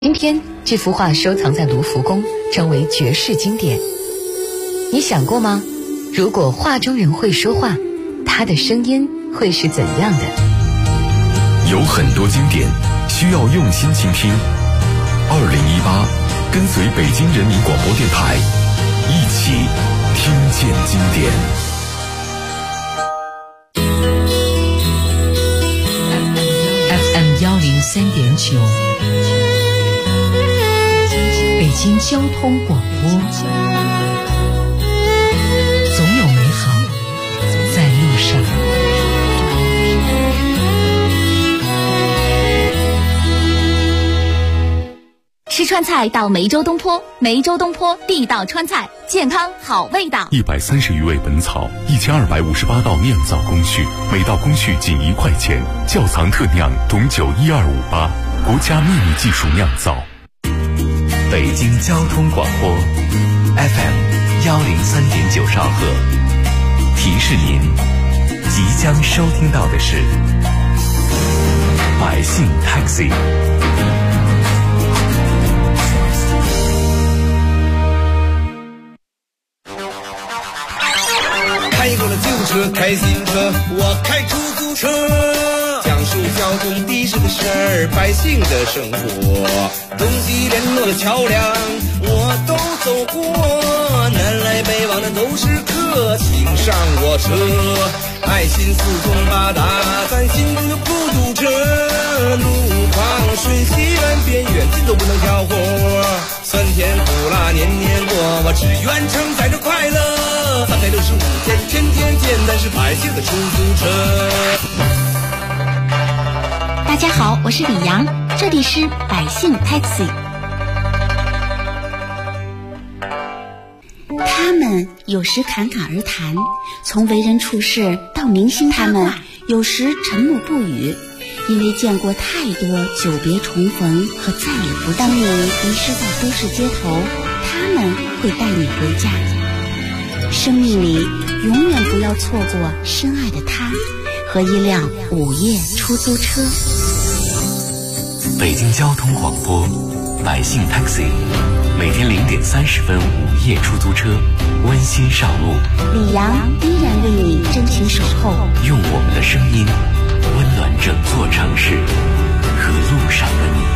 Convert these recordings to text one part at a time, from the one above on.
今天这幅画收藏在卢浮宫，成为绝世经典。你想过吗？如果画中人会说话，他的声音会是怎样的？ 有很多经典需要用心倾听。2018，跟随北京人民广播电台，一起听见经典。 FM103.9，北京交通广播，总有美好在路上。 吃川菜到梅州东坡，梅州东坡地道川菜，健康好味道。 130余味本草，1258道酿造工序，每道工序仅1块钱。窖藏特酿董酒12588，国家秘密技术酿造。 北京交通广播 FM103.9兆赫，提示您即将收听到的是百姓 Taxi。 开过了救护车，开新车，我开出租车，讲述交通的士的事儿，百姓的生活，东西联络的桥梁我都走过，南来北往的都是客，请上我车，爱心四通八达，咱心中的孤独车，路况瞬息万变，远近都不能挑活，酸甜苦辣年年过，我只愿承载着快乐，365天天天见，咱是百姓的出租车。 大家好，我是李阳，这里是百姓 Taxi。 他们有时侃侃而谈，从为人处事到明星他们有时沉默不语，因为见过太多久别重逢和再也不当你迷失在都市街头，他们会带你回家。生命里永远不要错过深爱的他和一辆午夜出租车。 北京交通广播百姓 Taxi， 每天0点30分午夜出租车温馨上路， 李阳依然为你真情守候， 用我们的声音温暖整座城市和路上的你。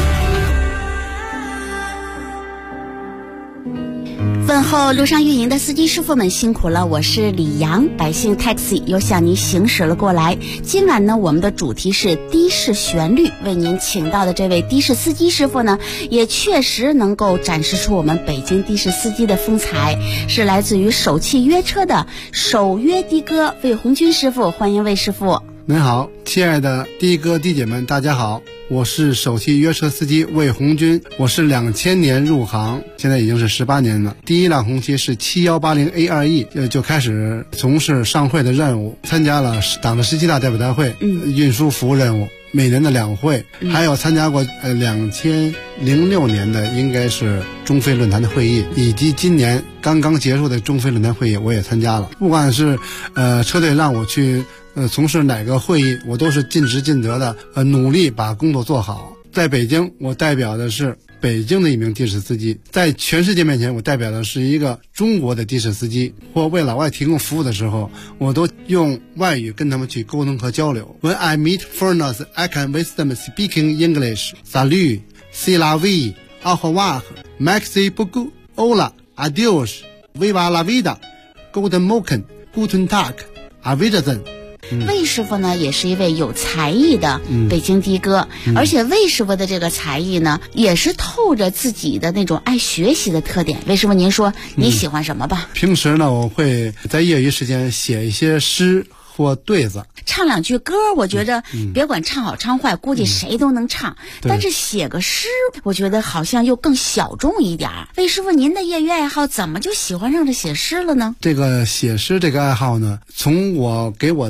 问候路上运营的司机师傅们辛苦了，我是李阳，百姓 Taxi 又向您行驶了过来。今晚呢，我们的主题是的士旋律，为您请到的这位的士司机师傅呢，也确实能够展示出我们北京的士司机的风采，是来自于首汽约车的首约的哥魏红军师傅，欢迎魏师傅。 您好，亲爱的的哥的姐们，大家好，我是首汽约车司机魏红军，我是2000年入行，现在已经是18年了。第一辆红旗是7180 A2E， 就开始从事上会的任务，参加了党的17大代表大会，运输服务任务，每年的2会，还有参加过2006年的应该是中非论坛的会议，以及今年刚刚结束的中非论坛会议我也参加了。不管是车队让我去从事哪个会议，我都是尽职尽责的努力把工作做好。在北京，我代表的是北京的一名的士司机，在全世界面前，我代表的是一个中国的的士司机。或为老外提供服务的时候，我都用外语跟他们去沟通和交流。When I meet foreigners, I can with them speaking English. Salut, c'est la vie, au revoir, merci beaucoup, hola, adios, viva la vida, guten Morgen, guten Tag, auf Wiedersehen。 魏师傅呢，也是一位有才艺的北京的哥，而且魏师傅的这个才艺呢，也是透着自己的那种爱学习的特点。魏师傅，您说你喜欢什么吧？ 平时呢，我会在业余时间写一些诗或对子， 唱2句歌，我觉着别管唱好唱坏，估计谁都能唱。但是写个诗，我觉得好像又更小众一点。魏师傅，您的业余爱好怎么就喜欢上这写诗了呢？ 这个写诗这个爱好呢，从我给我的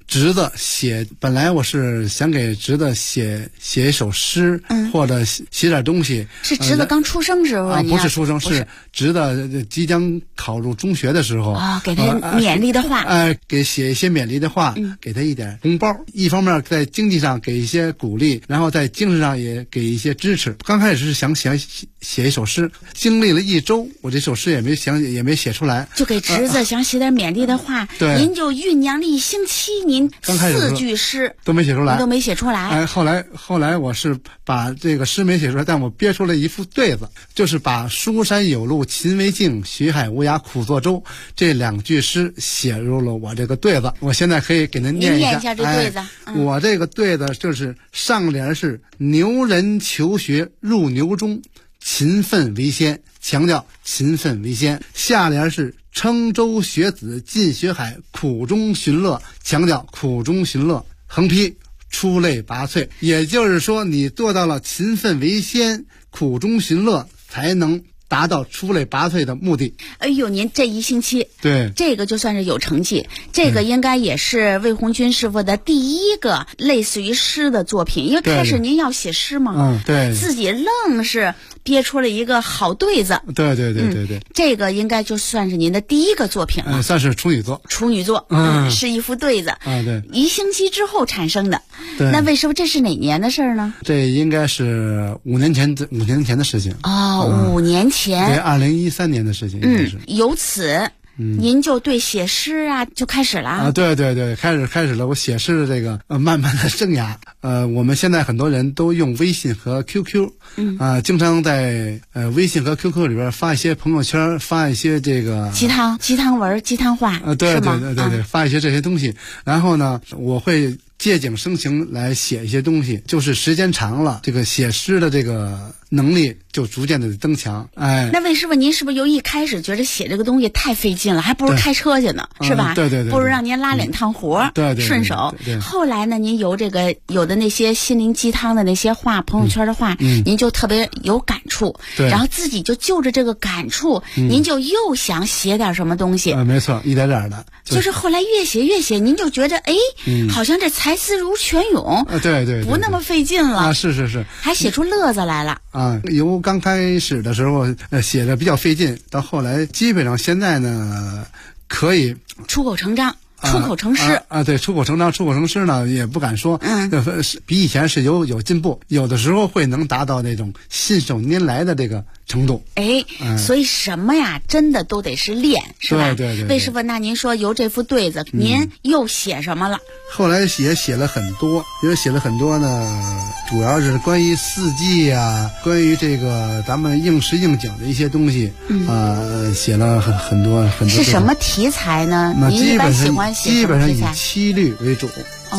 侄子写，本来我是想给侄子写一首诗，或者写点东西。 是侄子刚出生时候不是出生，是侄子即将考入中学的时候给他勉励的话， 给写一些勉励的话，给他一点红包。一方面在经济上给一些鼓励，然后在精神上也给一些支持。刚开始是想写一首诗，经历了1周，我这首诗也没写出来， 就给侄子想写点勉励的话，您就酝酿了1星期，您4句诗都没写出来，后来我是把这个诗没写出来，但我憋出了一副对子，就是把书山有路勤为径，学海无涯苦作舟这2句诗写入了我这个对子。我现在可以给您念一下这对子。 我这个对子就是上联是牛人求学入牛中，勤奋为先，强调勤奋为先。下联是郴州学子进学海，苦中寻乐，强调苦中寻乐。横批出类拔萃，也就是说你做到了勤奋为先，苦中寻乐，才能达到出类拔萃的目的。 哎呦，您这1星期， 对， 这个就算是有成绩。这个应该也是魏红军师傅的第一个类似于诗的作品，因为开始您要写诗嘛， 对， 自己愣是憋出了一个好对子。 对， 这个应该就算是您的第一个作品了， 算是处女作， 是一副对子对 ，1星期之后产生的。那为什么这是哪年的事儿呢？ 这应该是5年前的事情。 5年前， 对，2013年的事情。 由此您就对写诗就开始了对，开始了我写诗的这个慢慢的生涯。我们现在很多人都用微信和 QQ，经常在微信和 QQ 里边发一些朋友圈，发一些这个鸡汤文、鸡汤话， 对，发一些这些东西。然后呢，我会借景生情来写一些东西，就是时间长了，这个写诗的这个能力就逐渐的增强。 那魏师傅，您是不是由一开始觉得写这个东西太费劲了，还不如开车去呢，是吧？ 对， 不如让您拉2趟活，顺手。后来呢，您由这个有的那些心灵鸡汤的那些话，朋友圈的话，您就特别有感触，然后自己就着这个感触，您就又想写点什么东西。 没错，一点点的。 就是后来越写，您就觉得好像这才思如泉涌， 对， 不那么费劲了是， 还写出乐子来了由刚开始的时候写的比较费劲，到后来基本上现在呢可以出口成章。出口成诗对，出口成章，出口成诗呢也不敢说，比以前是有进步，有的时候会能达到那种信手拈来的这个程度。 所以什么呀，真的都得是练，是吧？ 对。 魏师傅，那您说由这副对子，您又写什么了？ 后来也写了很多，因为写了很多呢，主要是关于四季关于这个咱们应时应景的一些东西，写了很多。 是什么题材呢？您一般喜欢写基本上以七律为主，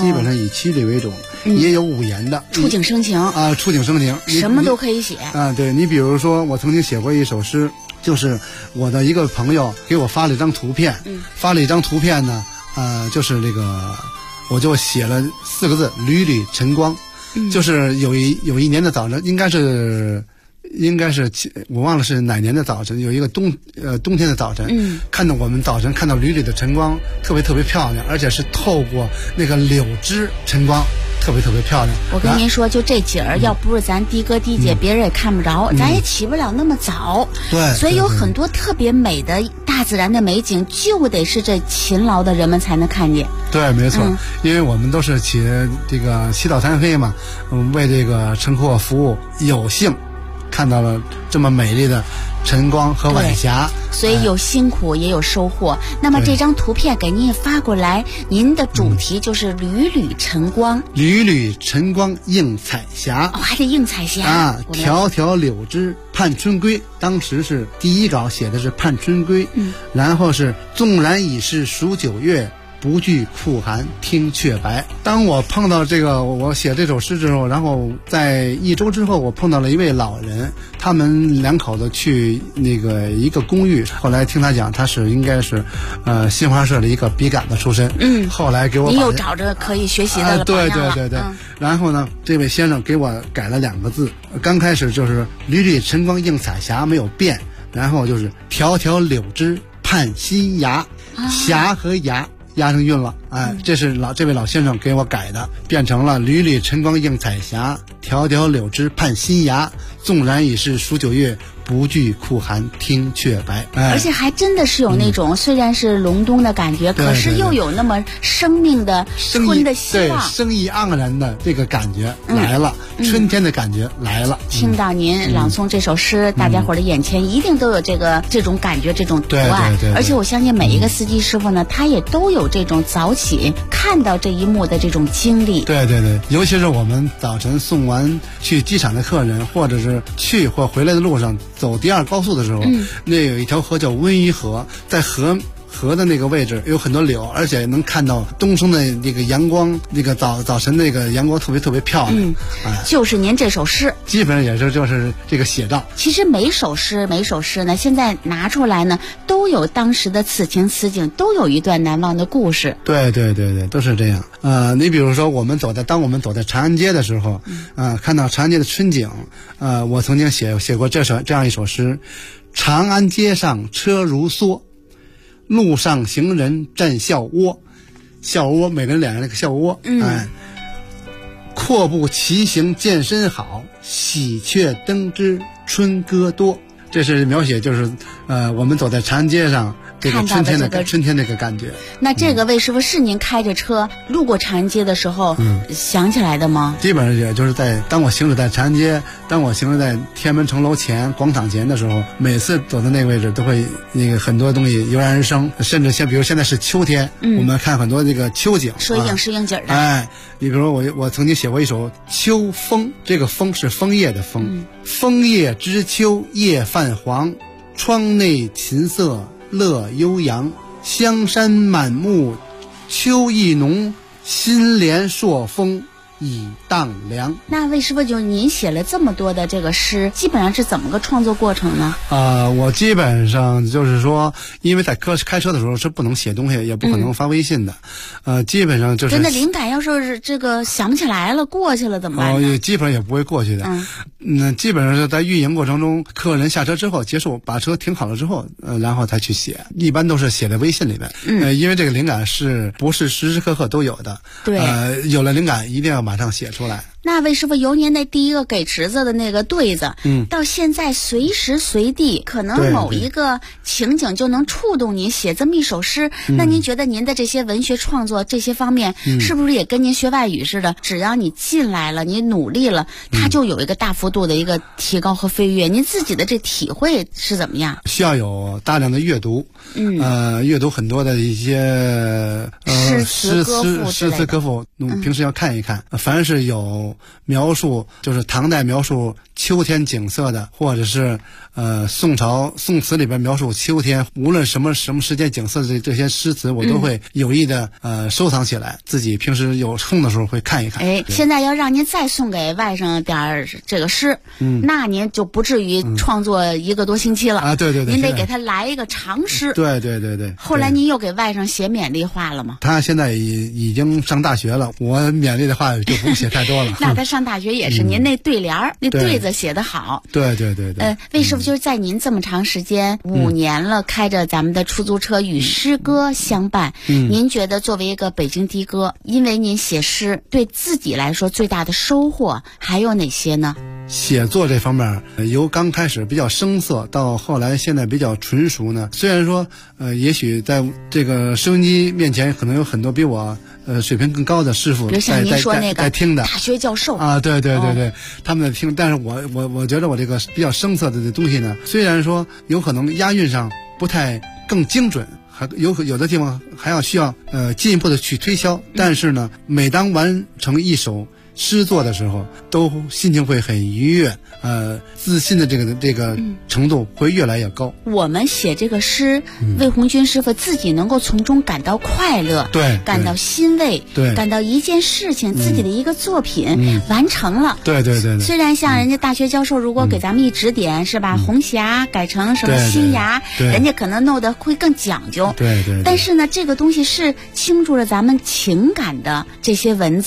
也有五言的， 触景生情触景生情， 什么都可以写对，你比如说，我曾经写过一首诗，就是我的一个朋友给我发了一张图片，呢，就是这个，我就写了4个字“缕缕晨光”，就是有一年的早晨，应该是我忘了是哪年的早晨，有一个冬天的早晨，看到我们早晨看到缕缕的晨光，特别漂亮，而且是透过那个柳枝晨光，特别漂亮。 我跟您说，就这景儿，要不是咱的哥的姐，别人也看不着，咱也起不了那么早。 对， 所以有很多特别美的大自然的美景，就得是这勤劳的人们才能看见。 对，没错，因为我们都是起早贪黑嘛，为这个乘客服务，有幸看到了这么美丽的晨光和晚霞， 所以有辛苦也有收获。那么这张图片给您也发过来，您的主题就是缕缕晨光， 缕缕晨光映彩霞， 还得映彩霞迢迢柳枝盼春归。当时是第一稿写的是盼春归，然后是纵然已是数9月，不惧酷寒听雀白。当我碰到我写这首诗之后，然后在1周之后，我碰到了一位老人，他们2口子去一个公寓，后来听他讲，他应该是新华社的一个笔杆子出身，后来给我你又找着可以学习的了， 对，然后呢，这位先生给我改了2个字，刚开始就是缕缕晨光映彩霞没有变，然后就是迢迢柳枝盼新芽，霞和芽押上韵了。这是这位老先生给我改的，变成了缕缕晨光映彩霞，迢迢柳枝盼新芽，纵然已是数九月，不惧酷寒听雀白。 而且还真的是有那种虽然是隆冬的感觉，可是又有那么生命的春的希望， 对，生意盎然的这个感觉来了，春天的感觉来了。 听到您朗诵这首诗，大家伙的眼前一定都有这种感觉，这种图案。 对， 而且我相信每一个司机师傅呢，他也都有这种早起看到这一幕的这种经历。 对，尤其是我们早晨送完去机场的客人，或者是去或回来的路上走第二高速的时候，那有一条河叫温榆河，在河的那个位置有很多柳，而且能看到东升的那个阳光，那个早晨那个阳光特别漂亮。 就是您这首诗基本上也是就是这个写照。 其实每首诗呢，现在拿出来呢，都有当时的此情此景，都有一段难忘的故事。 对，都是这样。你比如说当我们走在长安街的时候，看到长安街的春景，我曾经写过这样一首诗：长安街上车如梭，路上行人站笑窝，笑窝每个人脸上那个笑窝，阔步骑行健身好，喜鹊登枝春歌多。这是描写就是我们走在长安街上这个春天那个感觉。 那这个魏师傅是您开着车路过长安街的时候想起来的吗？ 基本上也就是当我行驶在长安街，当我行驶在天安门城楼前广场前的时候，每次走到那个位置都会那个很多东西油然而生，甚至比如现在是秋天，我们看很多这个秋景， 说应景的。 你比如说我曾经写过一首《秋风》，这个风是枫叶的风，枫叶知秋叶泛黄，窗内琴瑟乐悠扬，香山满目秋意浓，新莲朔风已荡凉。 那魏师傅，就您写了这么多的这个诗，基本上是怎么个创作过程呢？ 我基本上就是说，因为在开车的时候是不能写东西，也不可能发微信的，基本上就是。真的灵感要是这个想不起来了，过去了怎么办呢？ 基本上也不会过去的。基本上是在运营过程中，客人下车之后结束，把车停好了之后，然后才去写，一般都是写在微信里面。因为这个灵感不是时时刻刻都有的。 对。 有了灵感一定要马上写出来。 那魏师傅，由您那第一个给池子的那个对子，到现在随时随地可能某一个情景就能触动您写这么一首诗，那您觉得您的这些文学创作这些方面，是不是也跟您学外语似的？只要你进来了，你努力了，它就有一个大幅度的一个提高和飞跃。您自己的这体会是怎么样？ 需要有大量的阅读，阅读很多的一些诗词歌赋，平时要看一看。凡是有描述就是唐代描述秋天景色的，或者是宋词里边描述秋天无论什么时间景色的这些诗词，我都会有意的收藏起来，自己平时有空的时候会看一看。 现在要让您再送给外甥点这个诗，那您就不至于创作1个多星期了对， 您得给他来一个长诗。 对。 后来您又给外甥写勉励话了吗？ 他现在已经上大学了，我勉励的话就不用写太多了。 那他上大学也是您那对联儿那对子写得好。 对。 魏师傅，就是在您这么长时间5年了，开着咱们的出租车与诗歌相伴，您觉得作为一个北京的哥，因为您写诗对自己来说最大的收获还有哪些呢？ 写作这方面由刚开始比较生涩到后来现在比较纯熟呢，虽然说也许在这个收音机面前可能有很多比我水平更高的师傅， 比如像您说那个在听的大学教授对，他们在听，但是我觉得我这个比较生涩的东西呢，虽然说有可能押韵上不太更精准，还有的地方还需要进一步的去推销，但是呢，每当完成一首诗作的时候，都心情会很愉悦，自信的这个程度会越来越高。 我们写这个诗，魏红军师傅自己能够从中感到快乐， 对， 感到欣慰， 对， 感到一件事情自己的一个作品完成了。 对。 虽然像人家大学教授如果给咱们一指点，是吧？红霞改成什么新芽，人家可能弄得会更讲究。 对。 但是呢，这个东西是倾注了咱们情感的这些文字。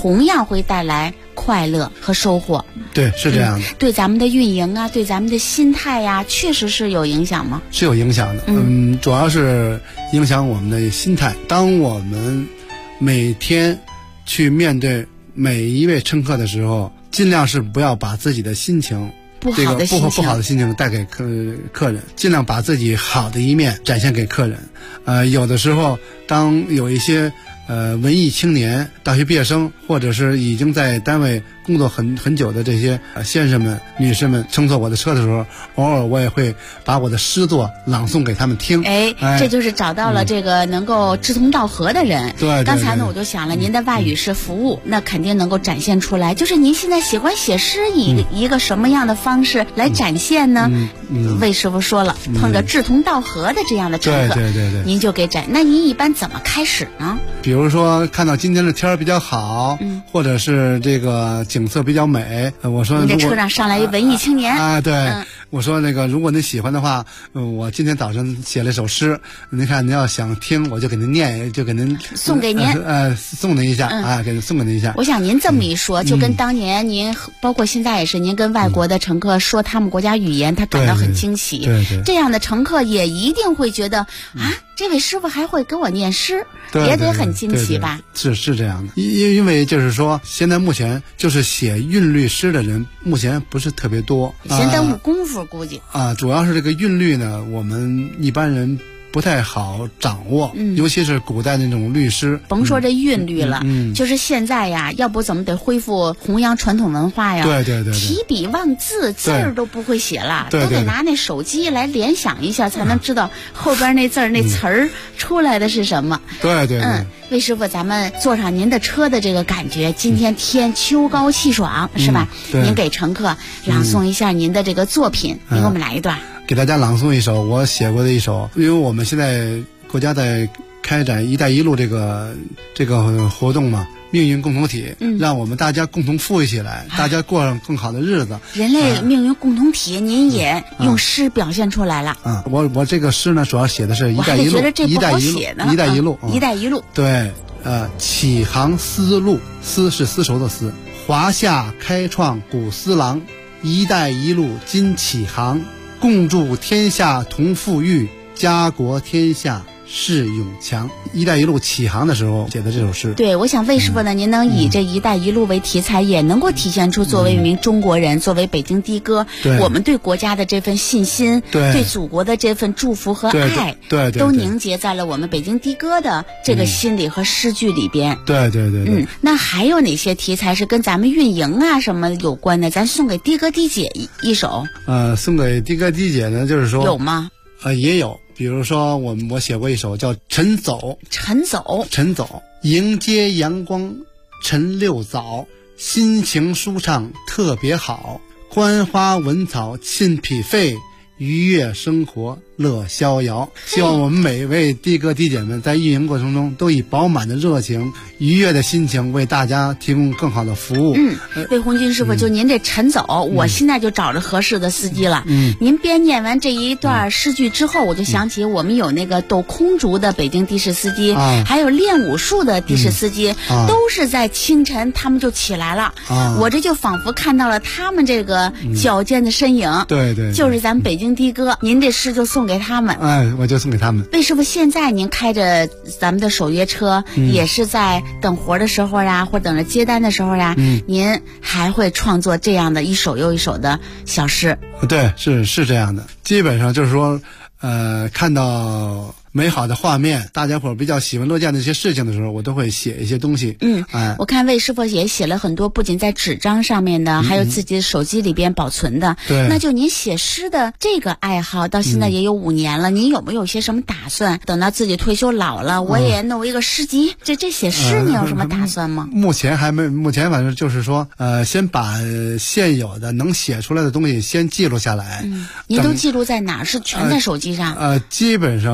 同样会带来快乐和收获。 对，是这样的。 对咱们的运营啊，对咱们的心态呀，确实是有影响吗？ 是有影响的。主要是影响我们的心态。当我们每天去面对每一位乘客的时候，尽量是不要把自己的心情不好的心情带给客人，尽量把自己好的一面展现给客人。有的时候当有一些文艺青年、大学毕业生，或者是已经在单位工作很久的这些先生们、女士们乘坐我的车的时候，偶尔我也会把我的诗作朗诵给他们听。 这就是找到了这个能够志同道合的人。 对， 刚才呢我就想了，您的外语是服务，那肯定能够展现出来。就是您现在喜欢写诗，以一个什么样的方式来展现呢？魏师傅说了，碰着志同道合的这样的乘客， 对， 您就给展。那您一般怎么开始呢？ 比如说看到今天的天儿比较好，或者是这个景色比较美，我说你这车上上来一文艺青年对，我说那个如果您喜欢的话，我今天早上写了一首诗，您看您要想听，我就给您念，就给您送给您， 送您一下送给您一下。 我想您这么一说，就跟当年您包括现在也是，您跟外国的乘客说他们国家语言，他感到很惊喜。 对， 这样的乘客也一定会觉得这位师傅还会给我念诗，也得很惊奇吧？ 是这样的，因为就是说，现在目前就是写韵律诗的人，目前不是特别多， 先耽误功夫估计主要是这个韵律呢，我们一般人不太好掌握，尤其是古代那种律诗。 甭说这韵律了，就是现在呀，要不怎么得恢复弘扬传统文化呀？ 对， 提笔忘字，字儿都不会写了，都得拿那手机来联想一下，才能知道后边那字儿那词儿出来的是什么。 对， 魏师傅，咱们坐上您的车的这个感觉，今天天秋高气爽，是吧？您给乘客朗诵一下您的这个作品，您给我们来一段。 给大家朗诵一首我写过的一首，因为我们现在国家在开展“一带一路”这个活动嘛，命运共同体，让我们大家共同富裕起来，大家过上更好的日子。 人类命运共同体，您也用诗表现出来了。 我这个诗呢，主要写的是“一带一路”，“ 一带一路”，“ 一带一路”，“ 一带一路”。 对，启航丝路，丝是丝绸的丝，华夏开创古丝郎，“一带一路”今启航。共筑天下同富裕，家国天下是永强。一带一路起航的时候写的这首诗。 对，我想魏师傅呢，您能以这一带一路为题材，也能够体现出作为一名中国人，作为北京的哥，我们对国家的这份信心，对祖国的这份祝福和爱， 对， 都凝结在了我们北京的哥的这个心里和诗句里边。 对。 那还有哪些题材是跟咱们运营啊什么有关的？咱送给的哥的姐一首。 送给的哥的姐呢，就是说有吗？ 也有。比如说我写过一首叫《晨走》，晨走，迎接阳光晨六早，心情舒畅特别好，观花闻草沁脾肺，愉悦生活乐逍遥。希望我们每位的哥的姐们在运营过程中都以饱满的热情、愉悦的心情为大家提供更好的服务。 魏红军师傅，就您这晨走，我现在就找着合适的司机了。您边念完这一段诗句之后，我就想起我们有那个斗空竹的北京的士司机，还有练武术的的士司机，都是在清晨他们就起来了。我这就仿佛看到了他们这个矫健的身影。 对， 就是咱们北京的哥，您这诗就送给他们。 我就送给他们。 魏师傅，现在您开着咱们的首约车，也是在等活的时候呀，或等着接单的时候呀，您还会创作这样的一首又一首的小诗？ 对，是这样的。基本上就是说，看到美好的画面，大家伙比较喜闻乐见的一些事情的时候，我都会写一些东西。 我看魏师傅也写了很多，不仅在纸张上面的，还有自己的手机里边保存的。 对， 那就您写诗的这个爱好，到现在也有5年了，您有没有些什么打算？等到自己退休老了，我也弄一个诗集。这写诗你有什么打算吗？ 目前还没，目前反正就是说，先把现有的能写出来的东西先记录下来。 您都记录在哪儿？是全在手机上？ 基本上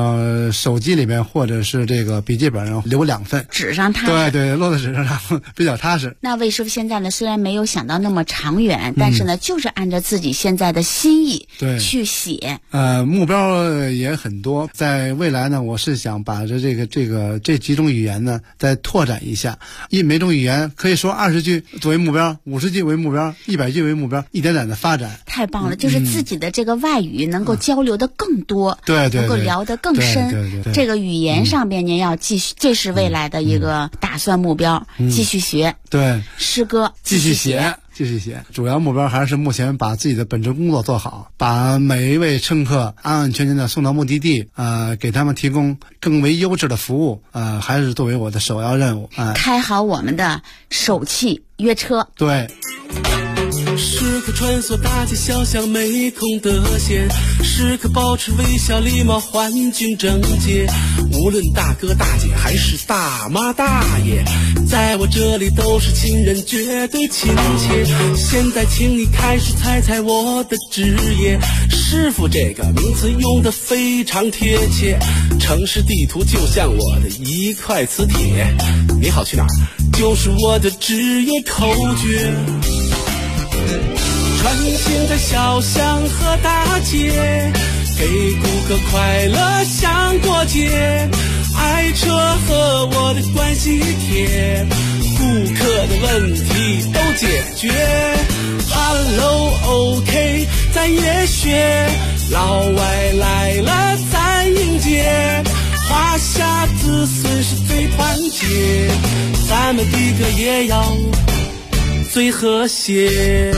手机里面或者是这个笔记本上留2份， 纸上踏实。 对对，落在纸上比较踏实。 那魏师傅现在呢，虽然没有想到那么长远，但是呢，就是按照自己现在的心意去写。 目标也很多，在未来呢，我是想把这几种语言呢再拓展一下，每种语言可以说20句作为目标，50句为目标，100句为目标，一点点的发展。 太棒了，就是自己的这个外语能够交流的更多， 对， 能够聊得更深。 对， 这个语言上边您要继续，这是未来的一个打算目标，继续学。 对， 诗歌继续写。主要目标还是目前把自己的本职工作做好，把每一位乘客安安全全的送到目的地，给他们提供更为优质的服务，还是作为我的首要任务。 开好我们的手气约车。 对。 时刻穿梭大街小巷，没空得闲，时刻保持微笑礼貌，环境整洁。无论大哥大姐还是大妈大爷，在我这里都是亲人，绝对亲切。现在请你开始猜猜我的职业，师傅这个名词用得非常贴切。城市地图就像我的一块磁铁，你好去哪儿就是我的职业口诀。穿行在小巷和大街，给顾客快乐像过节。爱车和我的关系贴，顾客的问题都解决。Hello OK 咱也学，老外来了咱迎接。华夏子孙是最团结，咱们的歌也要最和谐。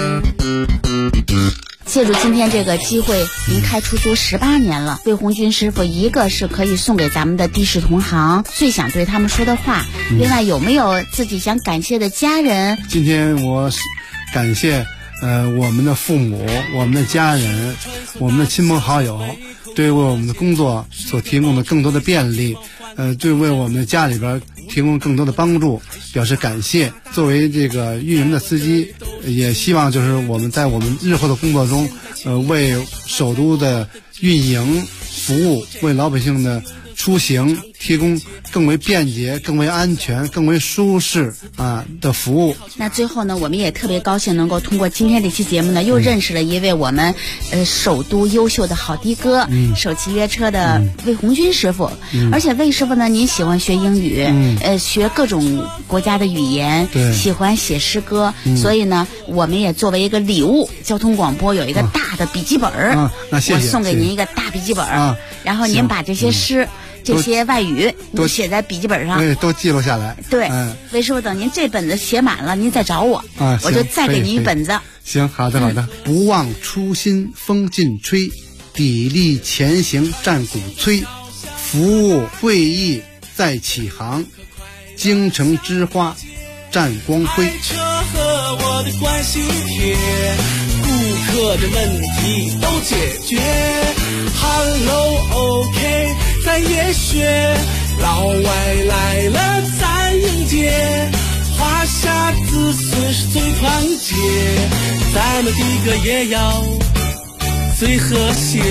借助今天这个机会，您开出租18年了，魏红军师傅，一个是可以送给咱们的的士同行最想对他们说的话，另外有没有自己想感谢的家人？ 今天我感谢我们的父母、我们的家人、我们的亲朋好友，对为我们的工作所提供的更多的便利，对为我们的家里边提供更多的帮助表示感谢。作为这个运营的司机，也希望就是我们在我们日后的工作中，为首都的运营服务，为老百姓的出行提供更为便捷、更为安全、更为舒适的服务。 那最后呢，我们也特别高兴能够通过今天这期节目呢，又认识了一位我们首都优秀的好的哥，手骑约车的魏红军师傅。而且魏师傅呢，您喜欢学英语，学各种国家的语言，喜欢写诗歌，所以呢，我们也作为一个礼物，交通广播有一个大的笔记本那谢谢， 我送给您一个大笔记本然后您把这些诗。这些外语都写在笔记本上， 对，都记录下来。 对，魏师傅，等您这本子写满了，您再找我，我就再给您一本子。 行，好的，好的。不忘初心风劲吹，砥砺前行战鼓催。服务会议再起航，京城之花战光辉。 爱车和我的关系贴，顾客的问题都解决。Hello OK 咱也学，老外来了咱迎接。华夏子孙是最团结，咱们的歌也要最和谐。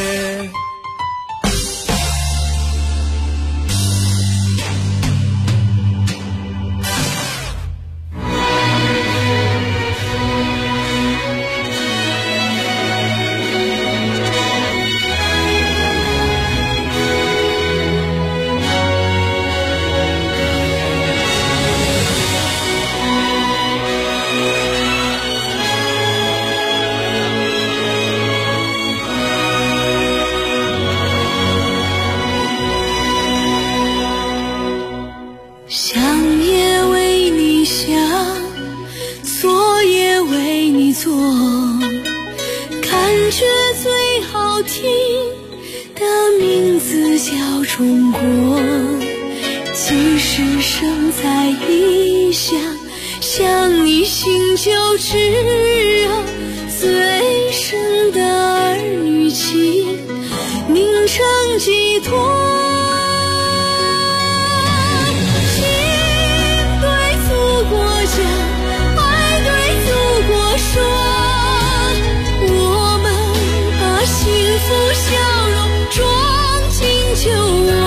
中国，即使生在异乡，想你心就炙热，最深的儿女情凝成寄托。心对祖国讲，爱对祖国说，我们把幸福笑容装进酒窝。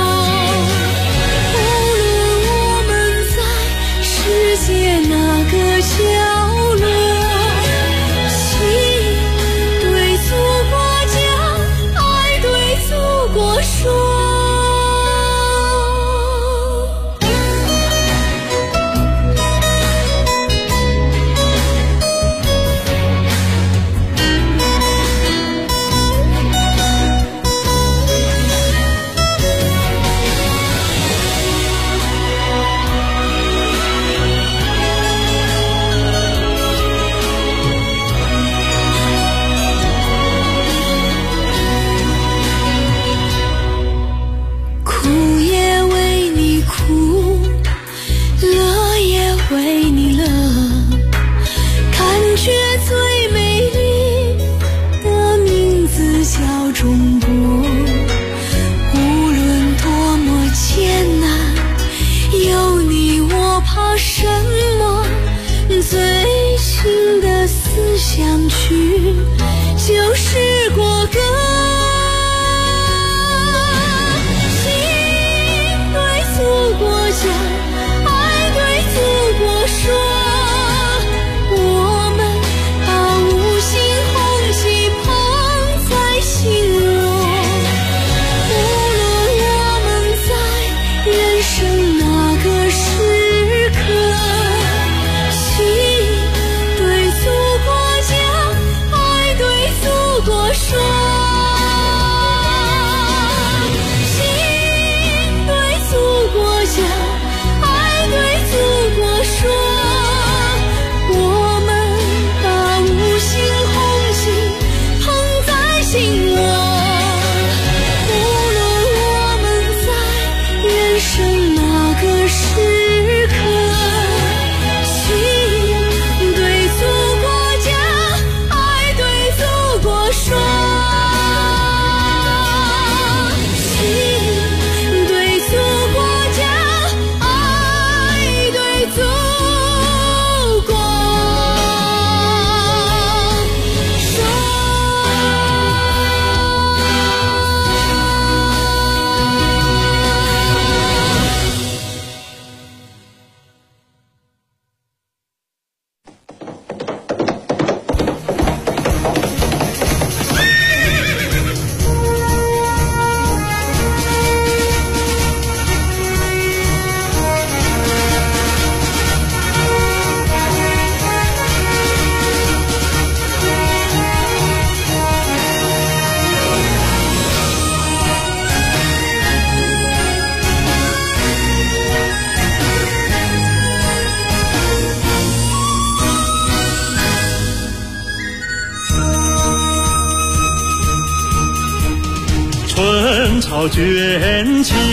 春潮卷起，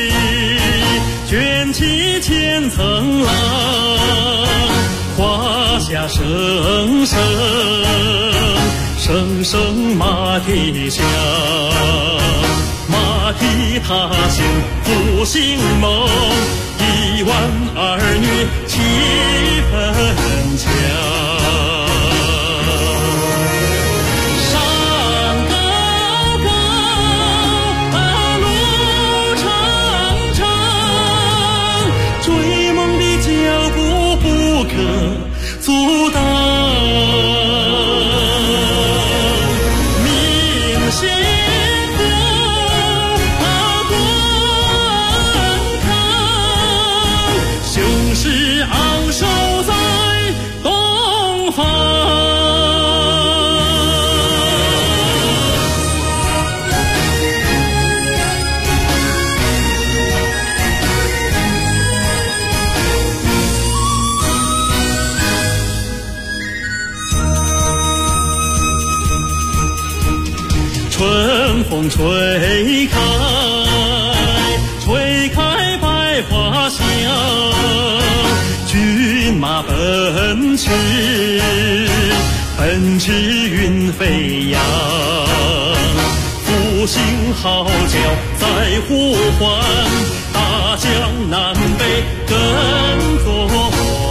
卷起千层浪，华夏声声，声声马蹄响，马蹄踏响复兴梦，1万儿女气氛强。阻挡，明星和滚烫，雄狮昂首在东方。春风吹开，吹开百花香，骏马奔驰，奔驰云飞扬，复兴号角在呼唤，大江南北跟着